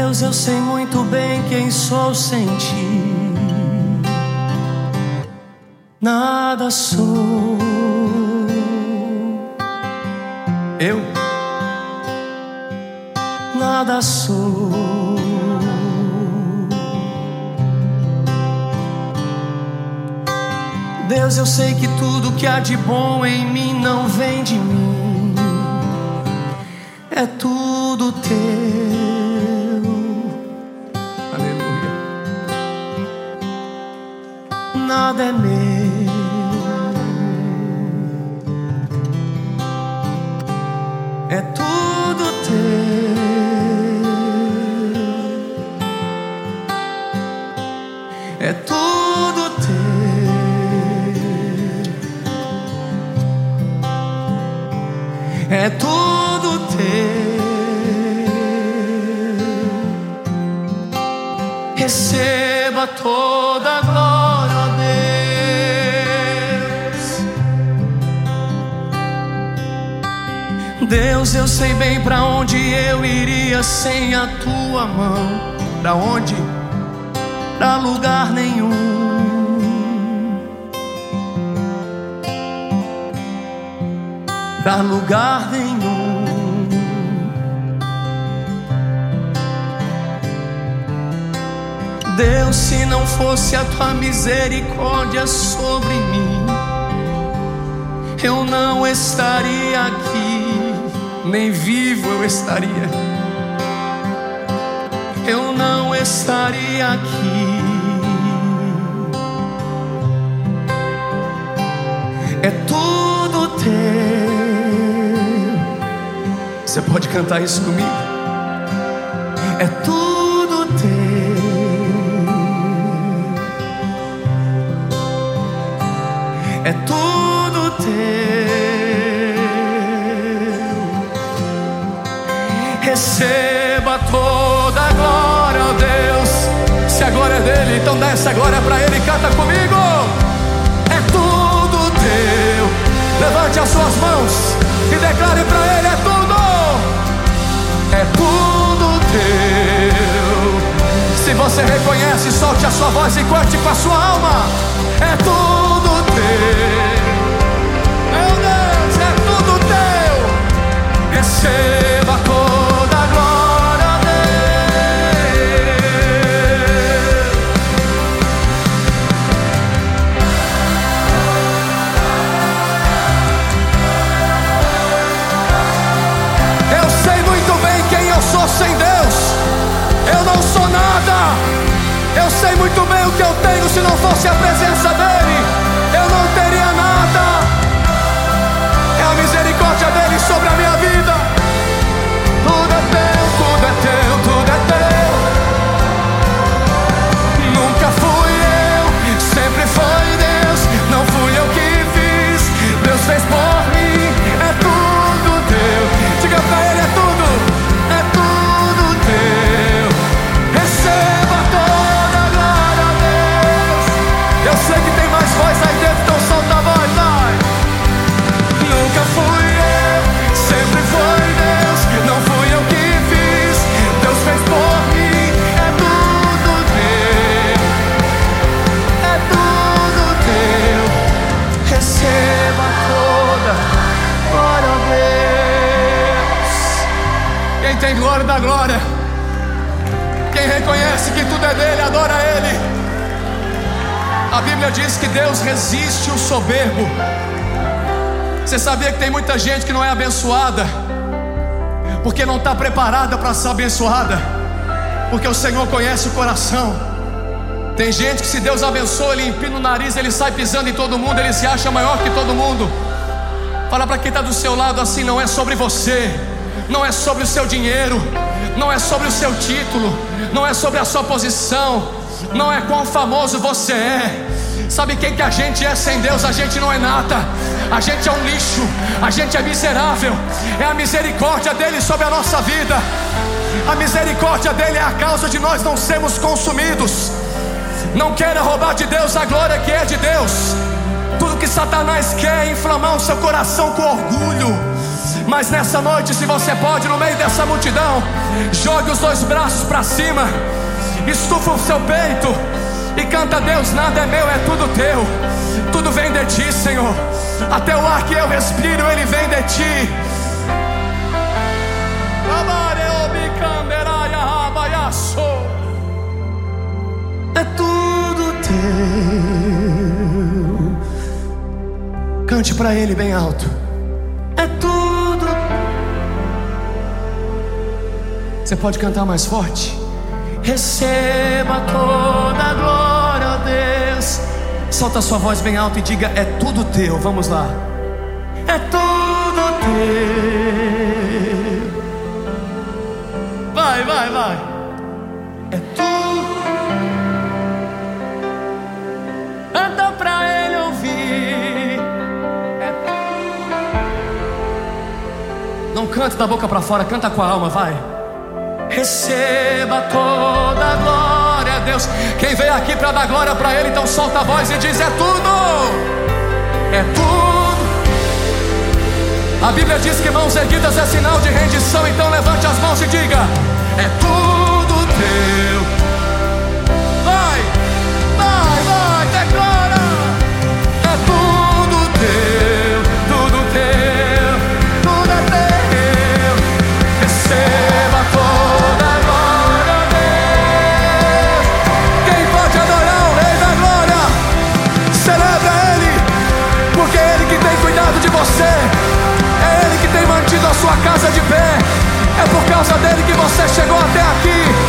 Deus, eu sei muito bem quem sou sem ti. Nada sou eu, nada sou. Deus, eu sei que tudo que há de bom em mim não vem de mim, é tudo teu. Aleluia. Nada é meu, é tudo teu, é tudo teu. É tudo teu. Receba toda a glória, ó Deus. Deus, eu sei bem pra onde eu iria sem a tua mão. Pra onde? Pra lugar nenhum. Pra lugar nenhum. Deus, se não fosse a tua misericórdia sobre mim, eu não estaria aqui, nem vivo eu estaria. Eu não estaria aqui. É tudo teu. Você pode cantar isso comigo? É tudo teu. É tudo teu. Receba toda a glória, ó Deus. Se a glória é dele, então dá essa glória pra ele. Canta comigo. É tudo teu. Levante as suas mãos e declare pra ele: é tudo. É tudo teu. Se você reconhece, solte a sua voz e cante com a sua alma. É tudo teu. Meu Deus, é tudo teu. Receba toda a glória a Deus. Eu sei muito bem quem eu sou sem Deus. Eu não sou nada. Eu sei muito bem o que eu tenho. Se não fosse a presença dele, eu não teria nada. É a misericórdia dele sobre a minha vida. Tudo é teu, tudo é teu, tudo é teu. Nunca fui eu, sempre foi Deus. Não fui eu que fiz, Deus fez por mim. É tudo teu. Diga pra ele: é tudo teu. Receba toda a glória a Deus. Eu sei que tem mais voz aí dentro, então solta a voz, vai. Nunca fui eu, sempre foi Deus. Não fui eu que fiz, Deus fez por mim. É tudo teu, é tudo teu. Receba toda glória a Deus. Quem tem glória da glória, quem reconhece que tudo é dele, adora ele. A Bíblia diz que Deus resiste o soberbo. Você sabia que tem muita gente que não é abençoada porque não está preparada para ser abençoada? Porque o Senhor conhece o coração. Tem gente que, se Deus abençoa, ele empina o nariz, ele sai pisando em todo mundo, ele se acha maior que todo mundo. Fala para quem está do seu lado assim: não é sobre você, não é sobre o seu dinheiro, não é sobre o seu título, não é sobre a sua posição, não é quão famoso você é. Sabe quem que a gente é sem Deus? A gente não é nada. A gente é um lixo, a gente é miserável. É a misericórdia dele sobre a nossa vida. A misericórdia dele é a causa de nós não sermos consumidos. Não queira roubar de Deus a glória que é de Deus. Tudo que Satanás quer é inflamar o seu coração com orgulho, Mas nessa noite, se você pode, no meio dessa multidão, jogue os dois braços para cima, estufa o seu peito e canta: Deus, nada é meu, é tudo teu. Tudo vem de ti, Senhor. Até o ar que eu respiro, ele vem de ti. É tudo teu. Cante para ele bem alto. É tudo. Você pode cantar mais forte? Receba toda a glória, ó Deus. Solta a sua voz bem alta e diga: é tudo teu. Vamos lá. É tudo teu. Vai, vai, vai. É tudo. Canta pra ele ouvir. É tudo. Não canta da boca pra fora, canta com a alma, vai. Receba toda a glória, Deus. Quem veio aqui para dar glória para ele, então solta a voz e diz: é tudo. É tudo. A Bíblia diz que mãos erguidas é sinal de rendição. Então levante as mãos e diga: é tudo teu. Vai, vai, vai, declara. É tudo teu, tudo teu, tudo é teu. Receba toda a glória, Deus. Quem pode adorar o Rei da Glória? Celebra Ele, porque é Ele que tem cuidado de você. É Ele que tem mantido a sua casa de pé. É por causa dele que você chegou até aqui.